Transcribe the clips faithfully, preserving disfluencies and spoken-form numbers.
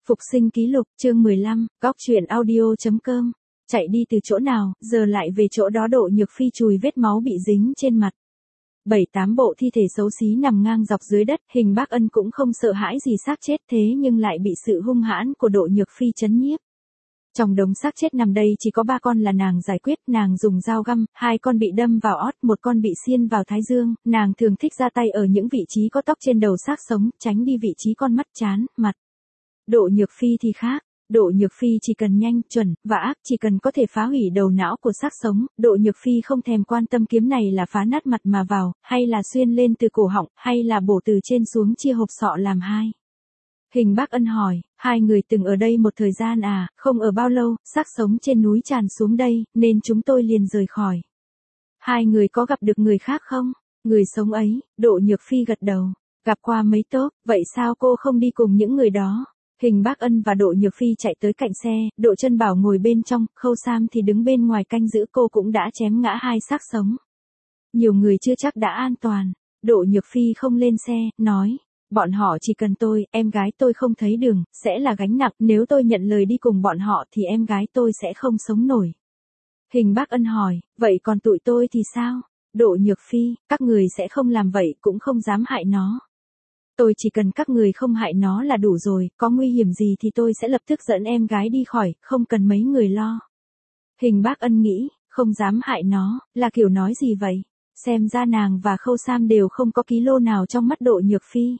Phục sinh ký lục, chương mười lăm, góc truyện audio.com. Chạy đi từ chỗ nào, giờ lại về chỗ đó. Đỗ Nhược Phi chùi vết máu bị dính trên mặt. Bảy tám bộ thi thể xấu xí nằm ngang dọc dưới đất, Hình Bác Ân cũng không sợ hãi gì xác chết thế nhưng lại bị sự hung hãn của Đỗ Nhược Phi chấn nhiếp. Trong đống xác chết nằm đây chỉ có ba con là nàng giải quyết, nàng dùng dao găm, hai con bị đâm vào ót, một con bị xiên vào thái dương, nàng thường thích ra tay ở những vị trí có tóc trên đầu xác sống, tránh đi vị trí con mắt, trán, mặt. Đỗ Nhược Phi thì khác, Đỗ Nhược Phi chỉ cần nhanh, chuẩn, và ác, chỉ cần có thể phá hủy đầu não của xác sống, Đỗ Nhược Phi không thèm quan tâm kiếm này là phá nát mặt mà vào, hay là xuyên lên từ cổ họng, hay là bổ từ trên xuống chia hộp sọ làm hai. Hình Bác Ân hỏi, hai người từng ở đây một thời gian à, không ở bao lâu, xác sống trên núi tràn xuống đây, nên chúng tôi liền rời khỏi. Hai người có gặp được người khác không? Người sống ấy, Đỗ Nhược Phi gật đầu, gặp qua mấy tốt, vậy sao cô không đi cùng những người đó? Hình Bác Ân và Đỗ Nhược Phi chạy tới cạnh xe, Đỗ Chân Bảo ngồi bên trong, Khâu Sam thì đứng bên ngoài canh giữ. Cô cũng đã chém ngã hai xác sống. Nhiều người chưa chắc đã an toàn. Đỗ Nhược Phi không lên xe, nói, bọn họ chỉ cần tôi, em gái tôi không thấy đường, sẽ là gánh nặng, nếu tôi nhận lời đi cùng bọn họ thì em gái tôi sẽ không sống nổi. Hình Bác Ân hỏi, vậy còn tụi tôi thì sao? Đỗ Nhược Phi, các người sẽ không làm vậy, cũng không dám hại nó. Tôi chỉ cần các người không hại nó là đủ rồi, có nguy hiểm gì thì tôi sẽ lập tức dẫn em gái đi khỏi, không cần mấy người lo. Hình Bác Ân nghĩ, không dám hại nó, là kiểu nói gì vậy? Xem ra nàng và Khâu Sam đều không có ký lô nào trong mắt Đỗ Nhược Phi.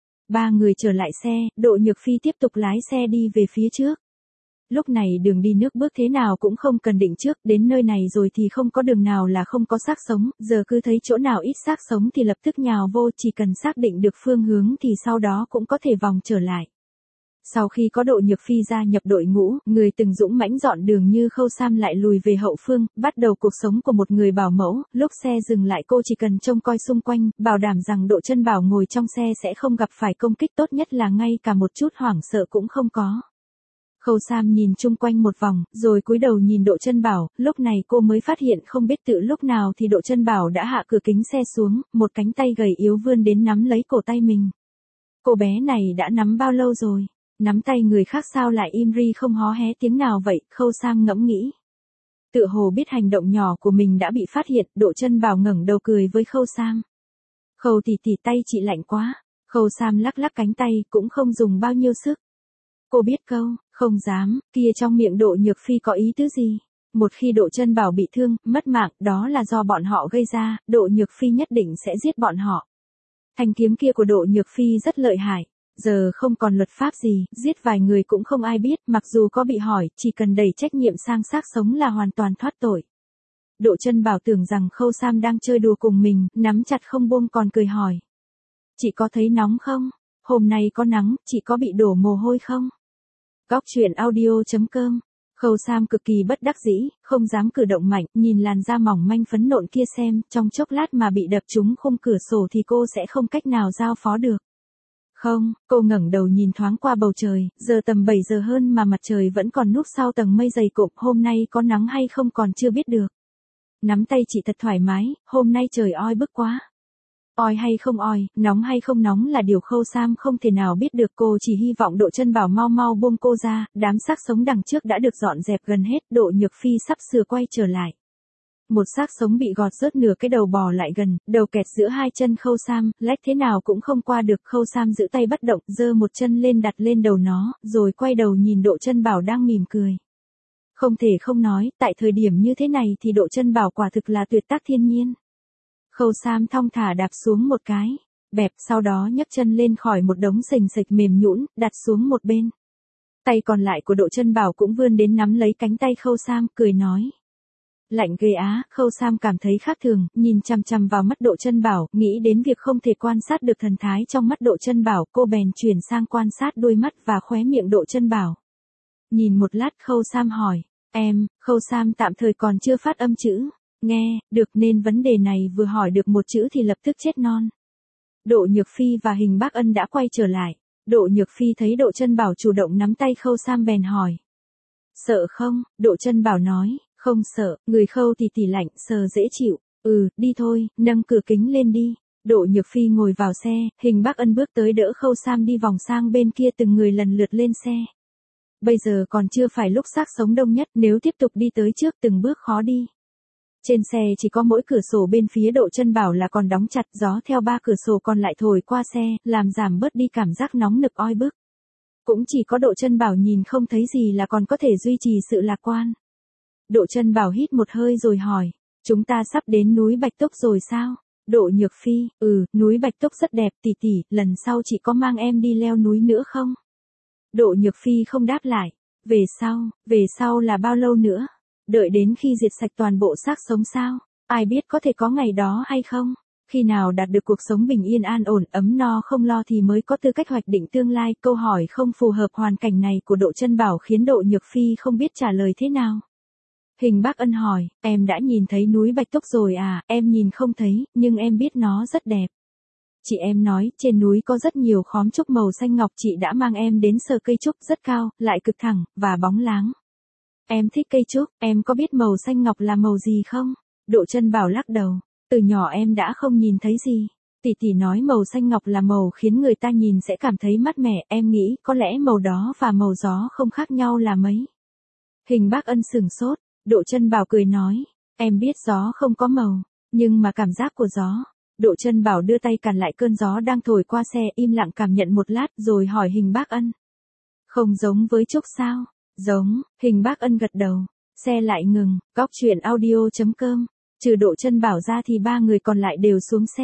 Ba người trở lại xe, Đỗ Nhược Phi tiếp tục lái xe đi về phía trước. Lúc này đường đi nước bước thế nào cũng không cần định trước, đến nơi này rồi thì không có đường nào là không có xác sống, giờ cứ thấy chỗ nào ít xác sống thì lập tức nhào vô, chỉ cần xác định được phương hướng thì sau đó cũng có thể vòng trở lại. Sau khi có Đỗ Nhược Phi gia nhập đội ngũ, người từng dũng mãnh dọn đường như Khâu Sam lại lùi về hậu phương, bắt đầu cuộc sống của một người bảo mẫu. Lúc xe dừng lại cô chỉ cần trông coi xung quanh, bảo đảm rằng Đỗ Chân Bảo ngồi trong xe sẽ không gặp phải công kích, tốt nhất là ngay cả một chút hoảng sợ cũng không có. Khâu Sam nhìn chung quanh một vòng, rồi cúi đầu nhìn Đỗ Chân Bảo, lúc này cô mới phát hiện không biết tự lúc nào thì Đỗ Chân Bảo đã hạ cửa kính xe xuống, một cánh tay gầy yếu vươn đến nắm lấy cổ tay mình. Cô bé này đã nắm bao lâu rồi? Nắm tay người khác sao lại im ri không hó hé tiếng nào vậy? Khâu Sam ngẫm nghĩ. Tựa hồ biết hành động nhỏ của mình đã bị phát hiện, Đỗ Chân Bảo ngẩng đầu cười với Khâu Sam. Khâu tỷ tỷ, tay chị lạnh quá. Khâu Sam lắc lắc cánh tay, cũng không dùng bao nhiêu sức. Cô biết câu, không dám, kia trong miệng Đỗ Nhược Phi có ý tứ gì? Một khi Đỗ Chân Bảo bị thương, mất mạng, đó là do bọn họ gây ra, Đỗ Nhược Phi nhất định sẽ giết bọn họ. Thanh kiếm kia của Đỗ Nhược Phi rất lợi hại. Giờ không còn luật pháp gì, giết vài người cũng không ai biết, mặc dù có bị hỏi, chỉ cần đẩy trách nhiệm sang xác sống là hoàn toàn thoát tội. Đỗ Chân Bảo tưởng rằng Khâu Sam đang chơi đùa cùng mình, nắm chặt không buông còn cười hỏi. Chị có thấy nóng không? Hôm nay có nắng, chị có bị đổ mồ hôi không? Góc truyện audio.com. Khâu Sam cực kỳ bất đắc dĩ, không dám cử động mạnh, nhìn làn da mỏng manh phấn nộn kia xem, trong chốc lát mà bị đập trúng khung cửa sổ thì cô sẽ không cách nào giao phó được. Không, cô ngẩng đầu nhìn thoáng qua bầu trời, giờ tầm bảy giờ hơn mà mặt trời vẫn còn núp sau tầng mây dày cộm, hôm nay có nắng hay không còn chưa biết được. Nắm tay chị thật thoải mái, hôm nay trời oi bức quá. Oi hay không oi, nóng hay không nóng là điều Khâu Sam không thể nào biết được, cô chỉ hy vọng Đỗ Chân Bảo mau mau buông cô ra, đám xác sống đằng trước đã được dọn dẹp gần hết, Đỗ Nhược Phi sắp sửa quay trở lại. Một xác sống bị gọt rớt nửa cái đầu bò lại gần, đầu kẹt giữa hai chân Khâu Sam, lách thế nào cũng không qua được. Khâu Sam giữ tay bất động, giơ một chân lên đặt lên đầu nó, rồi quay đầu nhìn Đỗ Chân Bảo đang mỉm cười. Không thể không nói, tại thời điểm như thế này thì Đỗ Chân Bảo quả thực là tuyệt tác thiên nhiên. Khâu Sam thong thả đạp xuống một cái, bẹp, sau đó nhấc chân lên khỏi một đống sình sịch mềm nhũn, đặt xuống một bên. Tay còn lại của Đỗ Chân Bảo cũng vươn đến nắm lấy cánh tay Khâu Sam, cười nói. Lạnh ghê á. Khâu Sam cảm thấy khác thường, nhìn chằm chằm vào mắt Đỗ Chân Bảo, nghĩ đến việc không thể quan sát được thần thái trong mắt Đỗ Chân Bảo, cô bèn chuyển sang quan sát đôi mắt và khóe miệng Đỗ Chân Bảo. Nhìn một lát Khâu Sam hỏi, em, Khâu Sam tạm thời còn chưa phát âm chữ, nghe, được, nên vấn đề này vừa hỏi được một chữ thì lập tức chết non. Đỗ Nhược Phi và Hình Bác Ân đã quay trở lại, Đỗ Nhược Phi thấy Đỗ Chân Bảo chủ động nắm tay Khâu Sam bèn hỏi. Sợ không? Đỗ Chân Bảo nói. Không sợ, người Khâu tỷ tỷ lạnh, sờ dễ chịu. Ừ, đi thôi, nâng cửa kính lên đi. Đỗ Nhược Phi ngồi vào xe, Hình Bắc Ân bước tới đỡ Khâu Sam đi vòng sang bên kia từng người lần lượt lên xe. Bây giờ còn chưa phải lúc xác sống đông nhất, nếu tiếp tục đi tới trước từng bước khó đi. Trên xe chỉ có mỗi cửa sổ bên phía Đỗ Chân Bảo là còn đóng chặt, gió theo ba cửa sổ còn lại thổi qua xe, làm giảm bớt đi cảm giác nóng nực oi bức. Cũng chỉ có Đỗ Chân Bảo nhìn không thấy gì là còn có thể duy trì sự lạc quan. Đỗ Chân Bảo hít một hơi rồi hỏi, chúng ta sắp đến núi Bạch Túc rồi sao? Đỗ Nhược Phi, ừ, núi Bạch Túc rất đẹp tỷ tỷ, lần sau chị có mang em đi leo núi nữa không? Đỗ Nhược Phi không đáp lại, về sau, về sau là bao lâu nữa? Đợi đến khi diệt sạch toàn bộ xác sống sao? Ai biết có thể có ngày đó hay không? Khi nào đạt được cuộc sống bình yên an ổn, ấm no không lo thì mới có tư cách hoạch định tương lai. Câu hỏi không phù hợp hoàn cảnh này của Đỗ Chân Bảo khiến Đỗ Nhược Phi không biết trả lời thế nào. Hình Bắc Ân hỏi, em đã nhìn thấy núi Bạch Túc rồi à? Em nhìn không thấy, nhưng em biết nó rất đẹp. Chị em nói, trên núi có rất nhiều khóm trúc màu xanh ngọc, chị đã mang em đến sờ cây trúc rất cao, lại cực thẳng, và bóng láng. Em thích cây trúc, em có biết màu xanh ngọc là màu gì không? Đỗ Chân Bảo lắc đầu, từ nhỏ em đã không nhìn thấy gì. Tỷ tỷ nói màu xanh ngọc là màu khiến người ta nhìn sẽ cảm thấy mát mẻ, em nghĩ có lẽ màu đó và màu gió không khác nhau là mấy. Hình Bắc Ân sửng sốt, Đỗ Chân Bảo cười nói, em biết gió không có màu, nhưng mà cảm giác của gió. Đỗ Chân Bảo đưa tay cản lại cơn gió đang thổi qua xe, im lặng cảm nhận một lát rồi hỏi Hình Bắc Ân. Không giống với trúc sao? Giống, Hình Bắc Ân gật đầu. Xe lại ngừng, góc truyện audio chấm com. Trừ Đỗ Chân Bảo ra thì ba người còn lại đều xuống xe.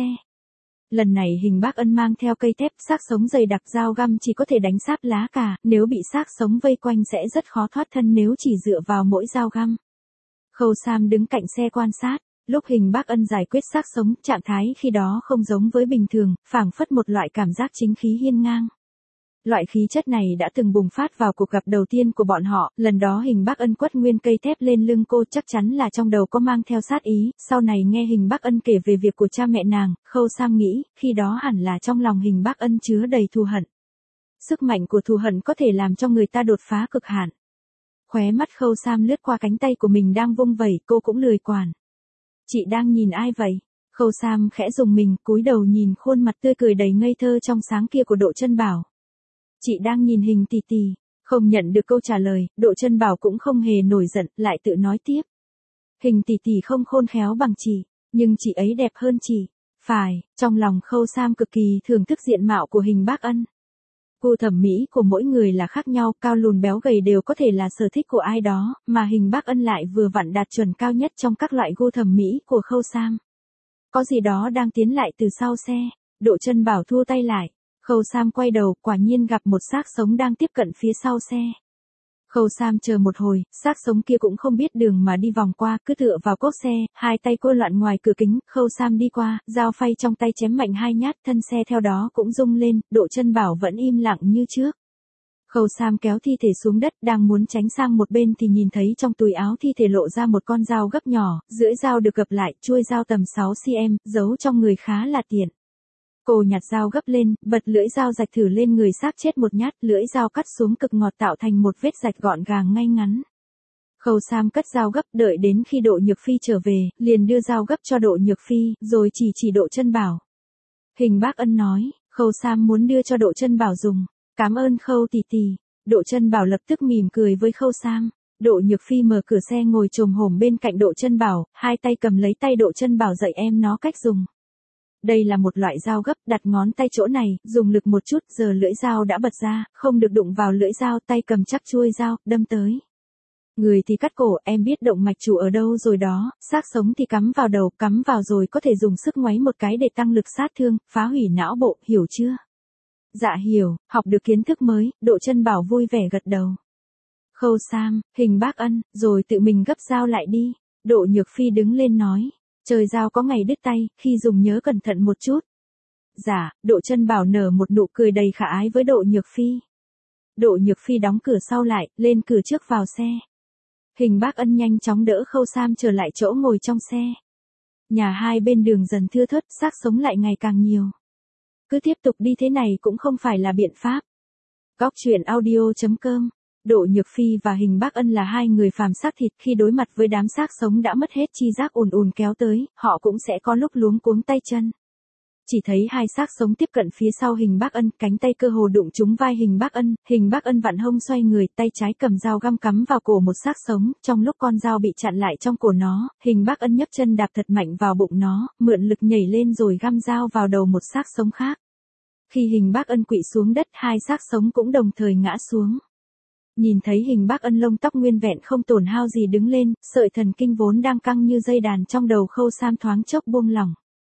Lần này Hình Bắc Ân mang theo cây thép, xác sống dày đặc, dao găm chỉ có thể đánh sáp lá cà, nếu bị xác sống vây quanh sẽ rất khó thoát thân nếu chỉ dựa vào mỗi dao găm. Khâu Sam đứng cạnh xe quan sát. Lúc Hình Bắc Ân giải quyết xác sống, trạng thái khi đó không giống với bình thường, phảng phất một loại cảm giác chính khí hiên ngang. Loại khí chất này đã từng bùng phát vào cuộc gặp đầu tiên của bọn họ, lần đó Hình Bắc Ân quất nguyên cây thép lên lưng cô, chắc chắn là trong đầu có mang theo sát ý. Sau này nghe Hình Bắc Ân kể về việc của cha mẹ nàng, Khâu Sam nghĩ, khi đó hẳn là trong lòng Hình Bắc Ân chứa đầy thù hận. Sức mạnh của thù hận có thể làm cho người ta đột phá cực hạn. Khóe mắt Khâu Sam lướt qua cánh tay của mình đang vung vẩy, cô cũng lười quản. Chị đang nhìn ai vậy? Khâu Sam khẽ rùng mình, cúi đầu nhìn khuôn mặt tươi cười đầy ngây thơ trong sáng kia của Đỗ Chân Bảo. Chị đang nhìn Hình tỷ tỷ. Không nhận được câu trả lời, Đỗ Chân Bảo cũng không hề nổi giận, lại tự nói tiếp. Hình tỷ tỷ không khôn khéo bằng chị, nhưng chị ấy đẹp hơn chị. Phải, trong lòng Khâu Sam cực kỳ thưởng thức diện mạo của Hình Bắc Ân. Gu thẩm mỹ của mỗi người là khác nhau, cao lùn béo gầy đều có thể là sở thích của ai đó, mà Hình Bắc Ân lại vừa vặn đạt chuẩn cao nhất trong các loại gu thẩm mỹ của Khâu Sam. Có gì đó đang tiến lại từ sau xe, Đỗ Chân Bảo thua tay lại. Khâu Sam quay đầu, quả nhiên gặp một xác sống đang tiếp cận phía sau xe. Khâu Sam chờ một hồi, xác sống kia cũng không biết đường mà đi vòng qua, cứ tựa vào cốp xe, hai tay cô loạn ngoài cửa kính. Khâu Sam đi qua, dao phay trong tay chém mạnh hai nhát, thân xe theo đó cũng rung lên. Đỗ Chân Bảo vẫn im lặng như trước. Khâu Sam kéo thi thể xuống đất, đang muốn tránh sang một bên thì nhìn thấy trong túi áo thi thể lộ ra một con dao gấp nhỏ, lưỡi dao được gập lại, chuôi dao tầm sáu xăng-ti-mét, giấu trong người khá là tiện. Cô nhặt dao gấp lên, bật lưỡi dao rạch thử lên người xác chết một nhát, lưỡi dao cắt xuống cực ngọt tạo thành một vết rạch gọn gàng ngay ngắn. Khâu Sam cất dao gấp, đợi đến khi Đỗ Nhược Phi trở về, liền đưa dao gấp cho Đỗ Nhược Phi, rồi chỉ chỉ Đỗ Chân Bảo. Hình Bắc Ân nói, Khâu Sam muốn đưa cho Đỗ Chân Bảo dùng. Cảm ơn Khâu tỷ tỷ. Đỗ Chân Bảo lập tức mỉm cười với Khâu Sam. Đỗ Nhược Phi mở cửa xe ngồi chồm hổm bên cạnh Đỗ Chân Bảo, hai tay cầm lấy tay Đỗ Chân Bảo dạy em nó cách dùng. Đây là một loại dao gấp, đặt ngón tay chỗ này, dùng lực một chút, giờ lưỡi dao đã bật ra, không được đụng vào lưỡi dao, tay cầm chắc chuôi dao, đâm tới. Người thì cắt cổ, em biết động mạch chủ ở đâu rồi đó, xác sống thì cắm vào đầu, cắm vào rồi có thể dùng sức ngoáy một cái để tăng lực sát thương, phá hủy não bộ, hiểu chưa? Dạ hiểu, học được kiến thức mới, Đỗ Chân Bảo vui vẻ gật đầu. Khâu Sam, Hình Bắc Ân, rồi tự mình gấp dao lại đi. Đỗ Nhược Phi đứng lên nói. Trời dao có ngày đứt tay, khi dùng nhớ cẩn thận một chút. Dạ, Đỗ Chân Bảo nở một nụ cười đầy khả ái với Đỗ Nhược Phi. Đỗ Nhược Phi đóng cửa sau lại, lên cửa trước vào xe. Hình Bắc Ân nhanh chóng đỡ Khâu Sam trở lại chỗ ngồi trong xe. Nhà hai bên đường dần thưa thớt, xác sống lại ngày càng nhiều. Cứ tiếp tục đi thế này cũng không phải là biện pháp. Góc truyện audio chấm com. Đỗ Nhược Phi và Hình Bắc Ân là hai người phàm xác thịt, khi đối mặt với đám xác sống đã mất hết chi giác ùn ùn kéo tới, họ cũng sẽ có lúc luống cuống tay chân. Chỉ thấy hai xác sống tiếp cận phía sau Hình Bác Ân, cánh tay cơ hồ đụng trúng vai Hình Bác Ân, Hình Bác Ân vặn hông xoay người, tay trái cầm dao găm cắm vào cổ một xác sống, trong lúc con dao bị chặn lại trong cổ nó, Hình Bác Ân nhấc chân đạp thật mạnh vào bụng nó, mượn lực nhảy lên rồi găm dao vào đầu một xác sống khác. Khi Hình Bác Ân quỵ xuống đất, hai xác sống cũng đồng thời ngã xuống. Nhìn thấy Hình Bác Ân lông tóc nguyên vẹn không tổn hao gì đứng lên, sợi thần kinh vốn đang căng như dây đàn trong đầu Khâu Sam thoáng chốc buông lỏng.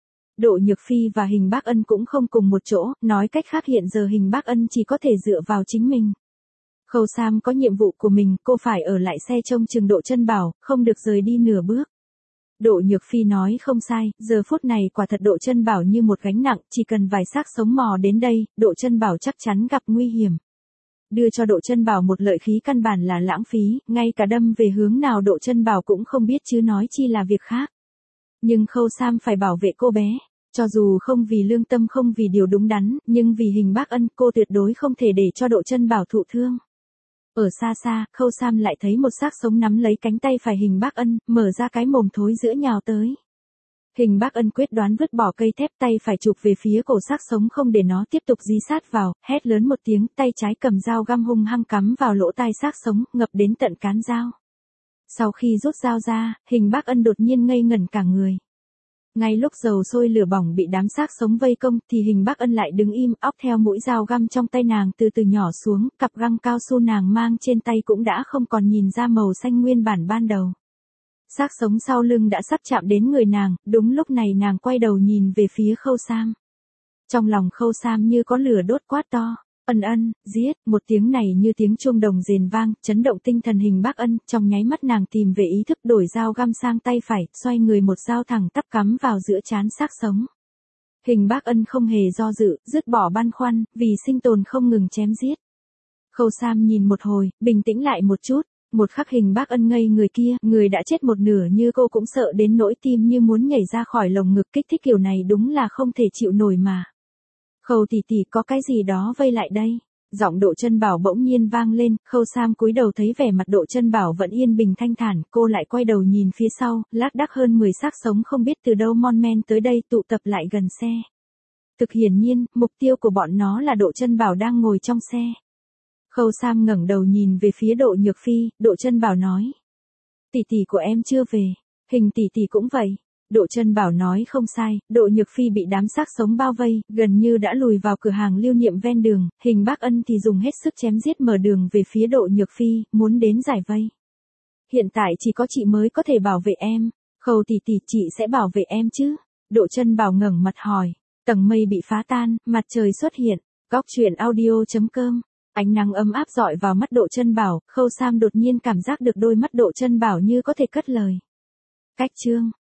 Đỗ Nhược Phi và Hình Bác Ân cũng không cùng một chỗ, nói cách khác hiện giờ Hình Bác Ân chỉ có thể dựa vào chính mình. Khâu Sam có nhiệm vụ của mình, cô phải ở lại xe trông chừng Đỗ Trân Bảo, không được rời đi nửa bước. Đỗ Nhược Phi nói không sai, giờ phút này quả thật Đỗ Trân Bảo như một gánh nặng, chỉ cần vài xác sống mò đến đây, Đỗ Trân Bảo chắc chắn gặp nguy hiểm. Đưa cho Đỗ Trân Bảo một lợi khí căn bản là lãng phí, ngay cả đâm về hướng nào Đỗ Trân Bảo cũng không biết chứ nói chi là việc khác. Nhưng Khâu Sam phải bảo vệ cô bé, cho dù không vì lương tâm không vì điều đúng đắn, nhưng vì Hình Bác Ân cô tuyệt đối không thể để cho Đỗ Trân Bảo thụ thương. Ở xa xa, Khâu Sam lại thấy một xác sống nắm lấy cánh tay phải Hình Bác Ân, mở ra cái mồm thối giữa nhào tới. Hình Bác Ân quyết đoán vứt bỏ cây thép, tay phải chụp về phía cổ xác sống không để nó tiếp tục dí sát vào, hét lớn một tiếng, tay trái cầm dao găm hung hăng cắm vào lỗ tai xác sống, ngập đến tận cán dao. Sau khi rút dao ra, Hình Bác Ân đột nhiên ngây ngẩn cả người. Ngay lúc dầu sôi lửa bỏng bị đám xác sống vây công thì Hình Bác Ân lại đứng im, óc theo mũi dao găm trong tay nàng từ từ nhỏ xuống, cặp găng cao su nàng mang trên tay cũng đã không còn nhìn ra màu xanh nguyên bản ban đầu. Xác sống sau lưng đã sắp chạm đến người nàng, đúng lúc này nàng quay đầu nhìn về phía Khâu Sam. Trong lòng Khâu Sam như có lửa đốt quát to, ân ân, giết, một tiếng này như tiếng chuông đồng rền vang, chấn động tinh thần Hình Bác Ân, trong nháy mắt nàng tìm về ý thức đổi dao găm sang tay phải, xoay người một dao thẳng tắp cắm vào giữa trán xác sống. Hình Bác Ân không hề do dự, dứt bỏ băn khoăn, vì sinh tồn không ngừng chém giết. Khâu Sam nhìn một hồi, bình tĩnh lại một chút. Một khắc Hình Bác Ân ngây người kia, người đã chết một nửa như cô cũng sợ đến nỗi tim như muốn nhảy ra khỏi lồng ngực, kích thích kiểu này đúng là không thể chịu nổi mà. Khâu tỷ tỷ có cái gì đó vây lại đây. Giọng Đỗ Trân Bảo bỗng nhiên vang lên, Khâu Sam cúi đầu thấy vẻ mặt Đỗ Trân Bảo vẫn yên bình thanh thản, cô lại quay đầu nhìn phía sau, lác đác hơn mười xác sống không biết từ đâu mon men tới đây tụ tập lại gần xe. Thực hiển nhiên, mục tiêu của bọn nó là Đỗ Trân Bảo đang ngồi trong xe. Khâu Sam ngẩng đầu nhìn về phía Đỗ Nhược Phi, Đỗ Trân Bảo nói. Tỷ tỷ của em chưa về, Hình tỷ tỷ cũng vậy. Đỗ Trân Bảo nói không sai, Đỗ Nhược Phi bị đám xác sống bao vây, gần như đã lùi vào cửa hàng lưu niệm ven đường, Hình Bác Ân thì dùng hết sức chém giết mở đường về phía Đỗ Nhược Phi, muốn đến giải vây. Hiện tại chỉ có chị mới có thể bảo vệ em, Khâu tỷ tỷ chị sẽ bảo vệ em chứ? Đỗ Trân Bảo ngẩng mặt hỏi, tầng mây bị phá tan, mặt trời xuất hiện, góc truyện audio chấm com. Ánh nắng ấm áp dọi vào mắt Đỗ Trân Bảo, Khâu Sam đột nhiên cảm giác được đôi mắt Đỗ Trân Bảo như có thể cất lời. Cách chương